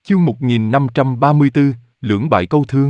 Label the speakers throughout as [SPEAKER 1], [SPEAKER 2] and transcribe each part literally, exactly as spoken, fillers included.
[SPEAKER 1] Chương một nghìn năm trăm ba mươi tư, lưỡng bại câu thương.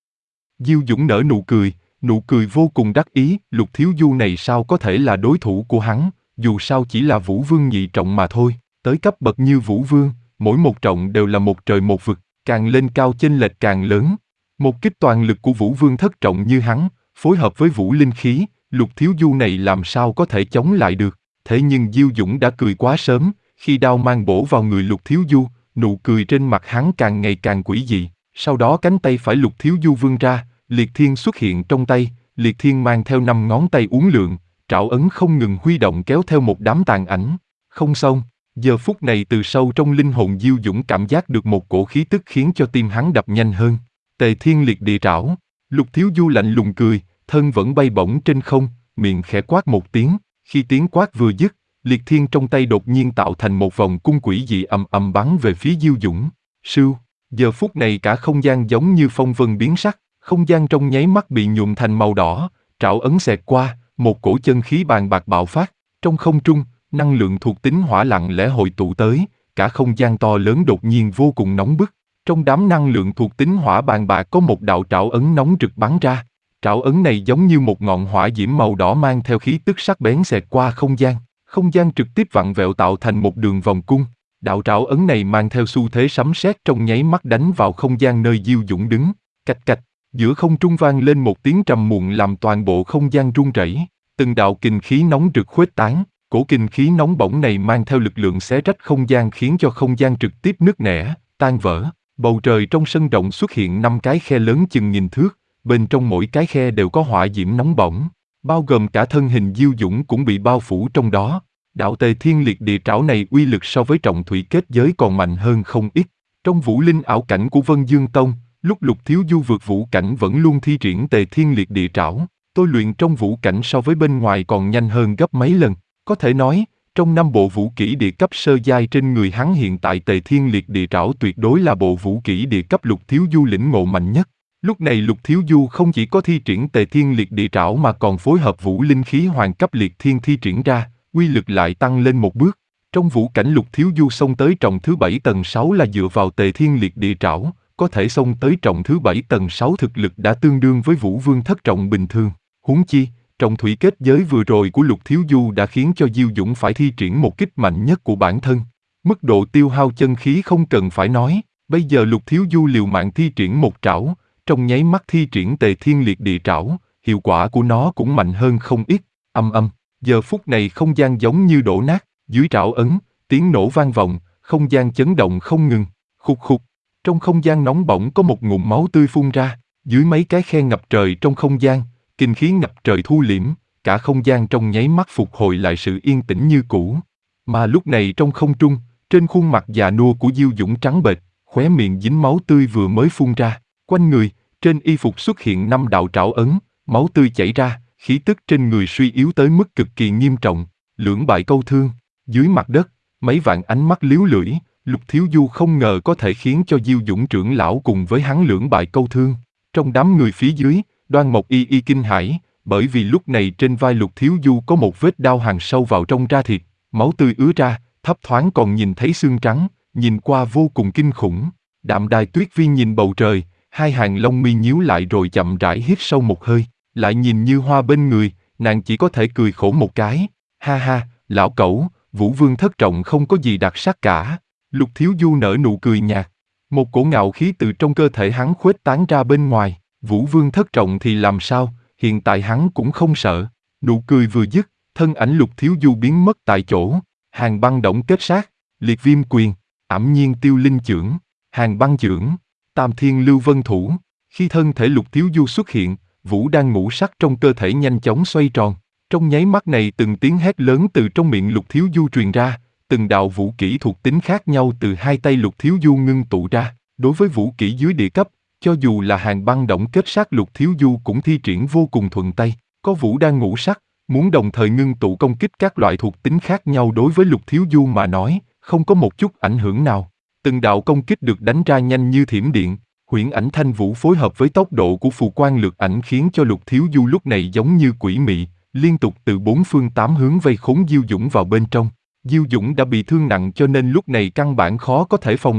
[SPEAKER 1] Diêu Dũng nở nụ cười, nụ cười vô cùng đắc ý, Lục Thiếu Du này sao có thể là đối thủ của hắn, dù sao chỉ là Vũ Vương nhị trọng mà thôi, tới cấp bậc như Vũ Vương, mỗi một trọng đều là một trời một vực, càng lên cao chênh lệch càng lớn. Một kích toàn lực của Vũ Vương thất trọng như hắn, phối hợp với Vũ Linh khí, Lục Thiếu Du này làm sao có thể chống lại được, thế nhưng Diêu Dũng đã cười quá sớm, khi đao mang bổ vào người Lục Thiếu Du, nụ cười trên mặt hắn càng ngày càng quỷ dị, sau đó cánh tay phải Lục Thiếu Du vươn ra, Liệt Thiên xuất hiện trong tay, Liệt Thiên mang theo năm ngón tay uốn lượn, trảo ấn không ngừng huy động kéo theo một đám tàn ảnh. Không xong, giờ phút này từ sâu trong linh hồn Diêu Dũng cảm giác được một cổ khí tức khiến cho tim hắn đập nhanh hơn. Tề Thiên Liệt Địa Trảo, Lục Thiếu Du lạnh lùng cười, thân vẫn bay bổng trên không, miệng khẽ quát một tiếng, khi tiếng quát vừa dứt, Liệt Thiên trong tay đột nhiên tạo thành một vòng cung quỷ dị ầm ầm bắn về phía Diêu Dũng. Sưu, giờ phút này cả không gian giống như phong vân biến sắc, không gian trong nháy mắt bị nhuộm thành màu đỏ, trảo ấn xẹt qua, một cổ chân khí bàn bạc bạo phát, trong không trung, năng lượng thuộc tính hỏa lặng lẽ hội tụ tới, cả không gian to lớn đột nhiên vô cùng nóng bức. Trong đám năng lượng thuộc tính hỏa bàn bạc có một đạo trảo ấn nóng rực bắn ra. Trảo ấn này giống như một ngọn hỏa diễm màu đỏ mang theo khí tức sắc bén xẹt qua không gian. Không gian trực tiếp vặn vẹo tạo thành một đường vòng cung. Đạo trảo ấn này mang theo xu thế sấm sét trong nháy mắt đánh vào không gian nơi Diêu Dũng đứng. Cạch cạch, giữa không trung vang lên một tiếng trầm muộn làm toàn bộ không gian rung rẩy. Từng đạo kình khí nóng rực khuếch tán. Cổ kình khí nóng bỏng này mang theo lực lượng xé rách không gian khiến cho không gian trực tiếp nứt nẻ, tan vỡ. Bầu trời trong sân rộng xuất hiện năm cái khe lớn chừng nghìn thước, bên trong mỗi cái khe đều có hỏa diễm nóng bỏng, bao gồm cả thân hình Diêu Dũng cũng bị bao phủ trong đó. Đạo Tề Thiên Liệt Địa Trảo này uy lực so với trọng thủy kết giới còn mạnh hơn không ít. Trong vũ linh ảo cảnh của Vân Dương Tông, lúc Lục Thiếu Du vượt vũ cảnh vẫn luôn thi triển Tề Thiên Liệt Địa Trảo, tôi luyện trong vũ cảnh so với bên ngoài còn nhanh hơn gấp mấy lần. Có thể nói, trong năm bộ vũ kỹ địa cấp sơ giai trên người hắn hiện tại Tề Thiên Liệt Địa Trảo tuyệt đối là bộ vũ kỹ địa cấp Lục Thiếu Du lĩnh ngộ mạnh nhất. Lúc này Lục Thiếu Du không chỉ có thi triển Tề Thiên Liệt Địa Trảo mà còn phối hợp vũ linh khí hoàng cấp Liệt Thiên thi triển ra, uy lực lại tăng lên một bước. Trong vũ cảnh Lục Thiếu Du xông tới trọng thứ bảy tầng sáu là dựa vào Tề Thiên Liệt Địa Trảo, có thể xông tới trọng thứ bảy tầng sáu thực lực đã tương đương với Vũ Vương thất trọng bình thường. Huống chi, trọng thủy kết giới vừa rồi của Lục Thiếu Du đã khiến cho Diêu Dũng phải thi triển một kích mạnh nhất của bản thân. Mức độ tiêu hao chân khí không cần phải nói, bây giờ Lục Thiếu Du liều mạng thi triển một trảo, trong nháy mắt thi triển Tề Thiên Liệt Địa Trảo, hiệu quả của nó cũng mạnh hơn không ít. Âm âm, giờ phút này không gian giống như đổ nát, dưới trảo ấn, tiếng nổ vang vọng, không gian chấn động không ngừng. Khục khục, trong không gian nóng bỏng có một ngụm máu tươi phun ra, dưới mấy cái khe ngập trời trong không gian, kinh khí ngập trời thu liễm, cả không gian trong nháy mắt phục hồi lại sự yên tĩnh như cũ. Mà lúc này trong không trung, trên khuôn mặt già nua của Diêu Dũng trắng bệch, khóe miệng dính máu tươi vừa mới phun ra, quanh người, trên y phục xuất hiện năm đạo trảo ấn, máu tươi chảy ra, khí tức trên người suy yếu tới mức cực kỳ nghiêm trọng, lưỡng bại câu thương. Dưới mặt đất, mấy vạn ánh mắt liếu lưỡi, Lục Thiếu Du không ngờ có thể khiến cho Diêu Dũng trưởng lão cùng với hắn lưỡng bại câu thương. Trong đám người phía dưới, Đoan Mộc y y kinh hãi, bởi vì lúc này trên vai Lục Thiếu Du có một vết đao hằn sâu vào trong da thịt, máu tươi ứa ra, thấp thoáng còn nhìn thấy xương trắng, nhìn qua vô cùng kinh khủng. Đạm Đài Tuyết Viên nhìn bầu trời, hai hàng lông mi nhíu lại rồi chậm rãi hít sâu một hơi, lại nhìn Như Hoa bên người, nàng chỉ có thể cười khổ một cái. Ha ha, lão cẩu, Vũ Vương thất trọng không có gì đặc sắc cả. Lục Thiếu Du nở nụ cười nhạt, một cổ ngạo khí từ trong cơ thể hắn khuếch tán ra bên ngoài. Vũ Vương thất trọng thì làm sao, hiện tại hắn cũng không sợ. Nụ cười vừa dứt, thân ảnh Lục Thiếu Du biến mất tại chỗ. Hàng băng động kết sát, liệt viêm quyền, ảm nhiên tiêu linh chưởng, hàng băng chưởng, tam thiên lưu vân thủ. Khi thân thể Lục Thiếu Du xuất hiện, vũ đang ngũ sắc trong cơ thể nhanh chóng xoay tròn. Trong nháy mắt này từng tiếng hét lớn từ trong miệng Lục Thiếu Du truyền ra, từng đạo vũ kỹ thuộc tính khác nhau từ hai tay Lục Thiếu Du ngưng tụ ra. Đối với vũ kỹ dưới địa cấp, cho dù là hàng băng động kết sát Lục Thiếu Du cũng thi triển vô cùng thuận tay. Có vũ đang ngũ sắc, muốn đồng thời ngưng tụ công kích các loại thuộc tính khác nhau đối với Lục Thiếu Du mà nói, không có một chút ảnh hưởng nào. Từng đạo công kích được đánh ra nhanh như thiểm điện, huyễn ảnh thanh vũ phối hợp với tốc độ của phù quang lược ảnh khiến cho Lục Thiếu Du lúc này giống như quỷ mị, liên tục từ bốn phương tám hướng vây khốn Diêu Dũng vào bên trong. Diêu Dũng đã bị thương nặng cho nên lúc này căn bản khó có thể phòng bị,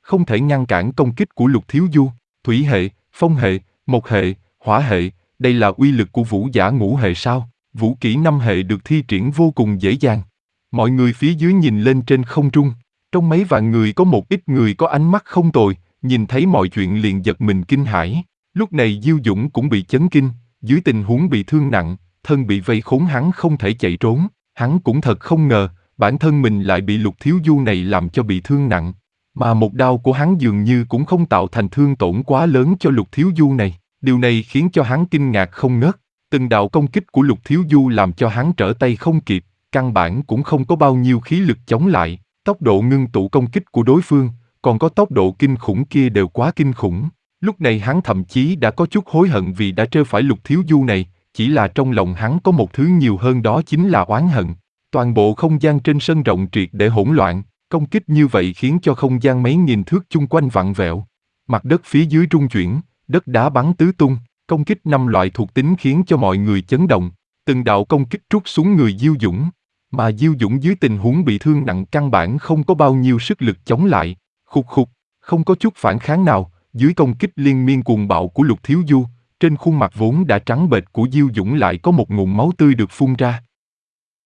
[SPEAKER 1] không thể ngăn cản công kích của Lục Thiếu Du. Thủy hệ, phong hệ, mộc hệ, hỏa hệ, đây là uy lực của vũ giả ngũ hệ sao? Vũ kỹ năm hệ được thi triển vô cùng dễ dàng. Mọi người phía dưới nhìn lên trên không trung, trong mấy vạn người có một ít người có ánh mắt không tồi, nhìn thấy mọi chuyện liền giật mình kinh hãi. Lúc này Diêu Dũng cũng bị chấn kinh, dưới tình huống bị thương nặng, thân bị vây khốn hắn không thể chạy trốn, hắn cũng thật không ngờ, bản thân mình lại bị Lục Thiếu Du này làm cho bị thương nặng, mà một đao của hắn dường như cũng không tạo thành thương tổn quá lớn cho Lục Thiếu Du này, điều này khiến cho hắn kinh ngạc không ngớt, từng đạo công kích của Lục Thiếu Du làm cho hắn trở tay không kịp, căn bản cũng không có bao nhiêu khí lực chống lại, tốc độ ngưng tụ công kích của đối phương, còn có tốc độ kinh khủng kia đều quá kinh khủng. Lúc này hắn thậm chí đã có chút hối hận vì đã trêu phải Lục Thiếu Du này, chỉ là trong lòng hắn có một thứ nhiều hơn đó chính là oán hận. Toàn bộ không gian trên sân rộng triệt để hỗn loạn, công kích như vậy khiến cho không gian mấy nghìn thước chung quanh vặn vẹo. Mặt đất phía dưới rung chuyển, đất đá bắn tứ tung, công kích năm loại thuộc tính khiến cho mọi người chấn động. Từng đạo công kích trút xuống người Diêu Dũng, mà Diêu Dũng dưới tình huống bị thương nặng căn bản không có bao nhiêu sức lực chống lại. Khục khục, không có chút phản kháng nào, dưới công kích liên miên cuồng bạo của Lục Thiếu Du, trên khuôn mặt vốn đã trắng bệch của Diêu Dũng lại có một ngụm máu tươi được phun ra.